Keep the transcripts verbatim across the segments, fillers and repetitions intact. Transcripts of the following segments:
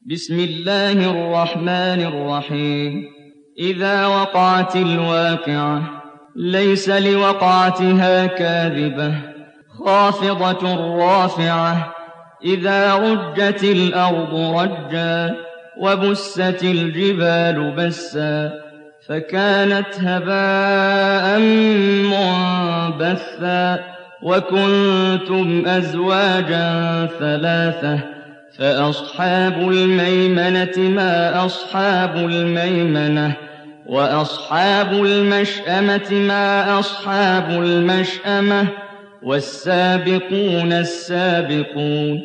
بسم الله الرحمن الرحيم إذا وقعت الواقعة ليس لوقعتها كاذبة خافضة رافعة إذا رجت الأرض رجا وبست الجبال بسا فكانت هباء منبثا وكنتم أزواجا ثلاثة فأصحاب الميمنة ما أصحاب الميمنة وأصحاب المشأمة ما أصحاب المشأمة والسابقون السابقون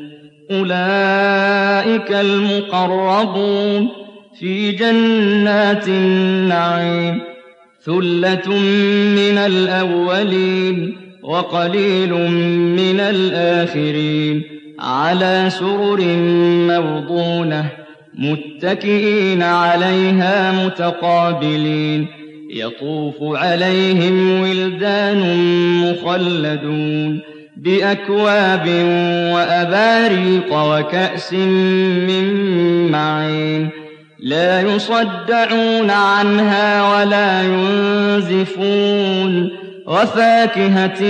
أولئك المقربون في جنات النعيم ثلة من الأولين وقليل من الآخرين على سرر موضونة متكئين عليها متقابلين يطوف عليهم ولدان مخلدون بأكواب وأباريق وكأس من معين لا يصدعون عنها ولا ينزفون وفاكهة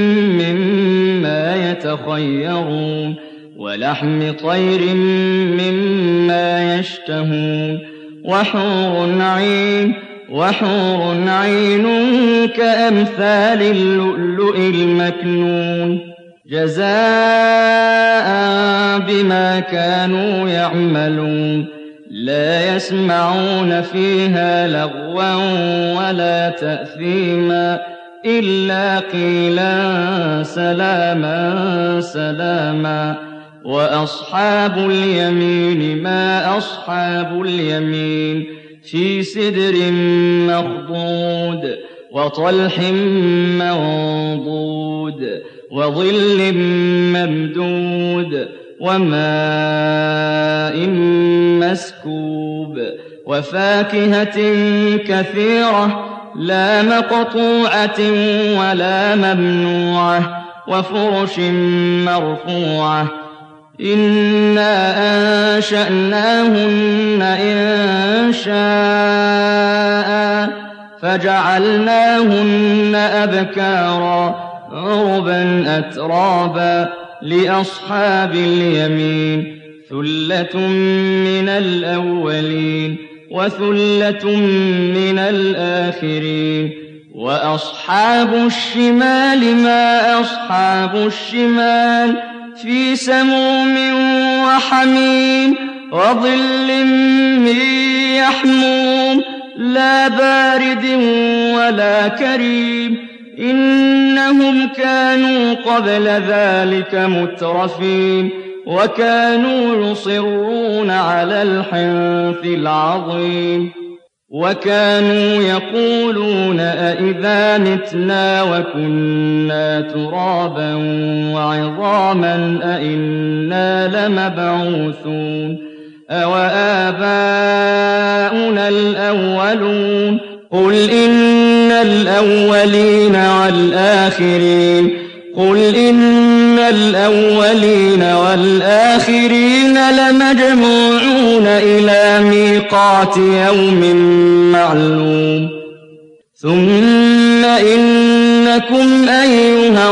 مما يتخيرون ولحم طير مما يشتهون وحور عين وحور عين كأمثال اللؤلؤ المكنون جزاء بما كانوا يعملون لا يسمعون فيها لغوا ولا تأثيما إلا قيلا سلاما سلاما وأصحاب اليمين ما أصحاب اليمين في سدر مخضود وطلح منضود وظل ممدود وماء مسكوب وفاكهة كثيرة لا مقطوعة ولا ممنوعة وفرش مرفوعة إنا أنشأناهن إنشاء فجعلناهن أبكارا عربا أترابا لأصحاب اليمين ثلة من الأولين وثلة من الآخرين وأصحاب الشمال ما أصحاب الشمال في سموم وحميم وظل من يحموم لا بارد ولا كريم إنهم كانوا قبل ذلك مترفين وكانوا يصرون على الحنث العظيم وكانوا يقولون أئذا متنا وكنا ترابا وعظاما أئنا لمبعوثون أوآباؤنا الأولون قل إن الأولين والآخرين قل إن الأولين والآخرين لمجموعون إلى ميقات يوم معلوم ثم إنكم أيها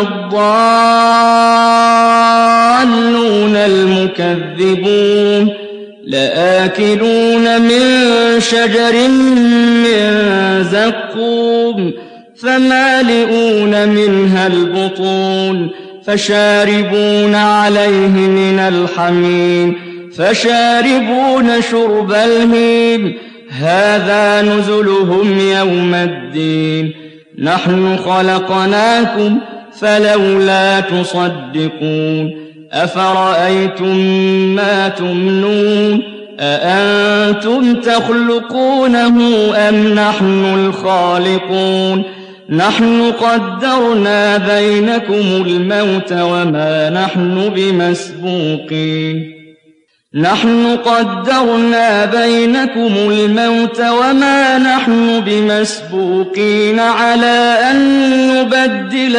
الضالون المكذبون لآكلون من شجر من زقوم فمالئون منها البطون فشاربون عليه من الحميم فشاربون شرب الهيم هذا نزلهم يوم الدين نحن خلقناكم فلولا تصدقون أفرأيتم ما تمنون أأنتم تخلقونه أم نحن الخالقون نحن قدرنا بينكم الموت وما نحن بمسبوقين نحن قدرنا بينكم الموت وما نحن بمسبوقين على أن نبدل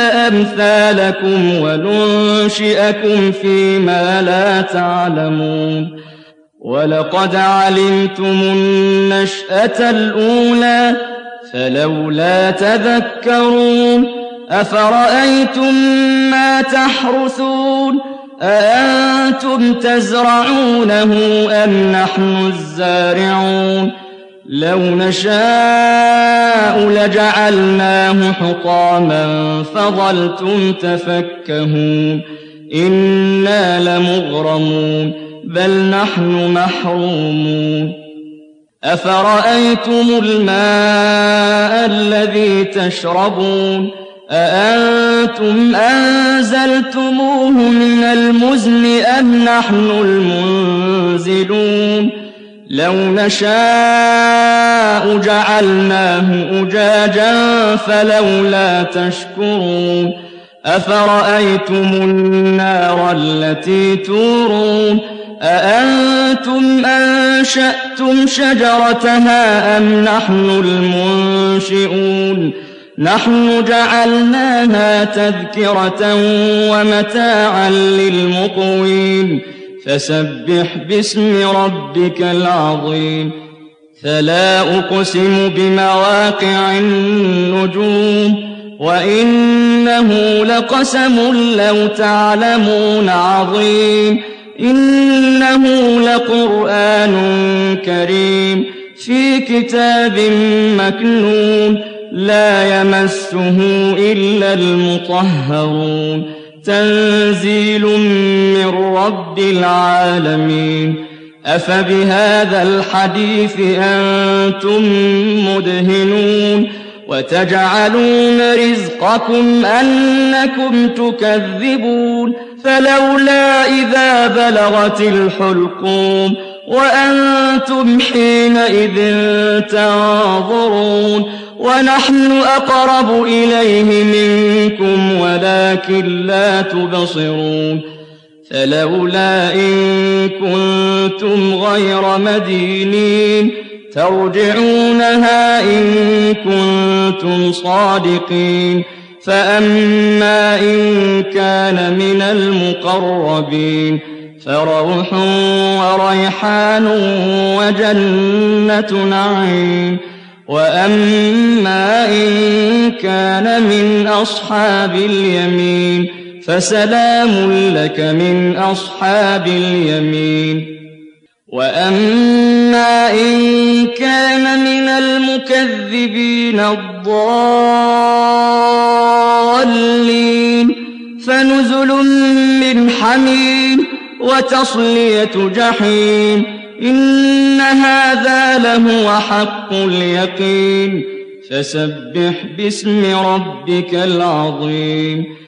أمثالكم وننشئكم فيما لا تعلمون وَلَقَدْ عَلِمْتُمُ النَّشْأَةَ الْأُولَىٰ فَلَوْلَا تَذَكَّرُونَ أَفَرَأَيْتُم مَّا تَحْرُثُونَ أَأَنتُمْ تَزْرَعُونَهُ أَمْ نَحْنُ الزَّارِعُونَ لَوْ نَشَاءُ لَجَعَلْنَاهُ حُطَامًا فَظَلْتُمْ تَفَكَّهُونَ إِنَّا لَمُغْرَمُونَ بَلْ نَحْنُ مَحْرُومُونَ أَفَرَأَيْتُمُ الْمَاءَ الَّذِي تَشْرَبُونَ أَأَنتُمْ أَنزَلْتُمُوهُ مِنَ الْمُزْنِ أَمْ نَحْنُ الْمُنزِلُونَ لَوْ نَشَاءُ جَعَلْنَاهُ أُجَاجًا فَلَوْلَا تَشْكُرُونَ أَفَرَأَيْتُمُ النَّارَ الَّتِي تُورُونَ أَأَنتُمْ أَنشَأْتُمْ شَجَرَتَهَا أَمْ نَحْنُ الْمُنشِئُونَ نَحْنُ جَعَلْنَاهَا تَذْكِرَةً وَمَتَاعًا لِّلْمُقْوِينَ فَسَبِّحْ بِاسْمِ رَبِّكَ الْعَظِيمِ فَلَا أُقْسِمُ بِمَوَاقِعِ النُّجُومِ وَإِنَّهُ لَقَسَمٌ لَّوْ تَعْلَمُونَ عَظِيمٌ إِنَّهُ لَقُرْآنٌ كَرِيمٌ فِي كِتَابٍ مَّكْنُونٍ لَّا يَمَسُّهُ إِلَّا الْمُطَهَّرُونَ تَنزِيلٌ مِّن رَّبِّ الْعَالَمِينَ أَفَبِهَٰذَا الْحَدِيثِ أَنتُم مُّدْهِنُونَ وَتَجْعَلُونَ رِزْقَكُمْ أَنَّكُمْ تُكَذِّبُونَ فَلَوْلَا إِذَا بَلَغَتِ الْحُلْقُومَ وَأَنتُمْ حِينَئِذٍ تَنظُرُونَ وَنَحْنُ أَقْرَبُ إِلَيْهِ مِنكُمْ وَلَٰكِن لَّا تُبْصِرُونَ فَلَوْلَا إِن كُنتُمْ غَيْرَ مَدِينِينَ تَرْجِعُونَهَا إِن كُنتُمْ صَادِقِينَ فَأَمَّا إِن كَانَ مِنَ الْمُقَرَّبِينَ فَرَوْحٌ وَرَيْحَانٌ وَجَنَّةُ نَعِيمٍ وَأَمَّا إِن كَانَ مِنْ أَصْحَابِ الْيَمِينِ فَسَلَامٌ لَّكَ مِنْ أَصْحَابِ الْيَمِينِ وَأَمَّا إِن كَانَ مِنَ الْمُكَذِّبِينَ الضَّالِّينَ فَنُزُلٌ مِّنْ حَمِيمٍ وَتَصْلِيَةُ جَحِيمٍ إِنَّ هَٰذَا لَهُوَ حَقُّ الْيَقِينِ فَسَبِّحْ بِاسْمِ رَبِّكَ الْعَظِيمِ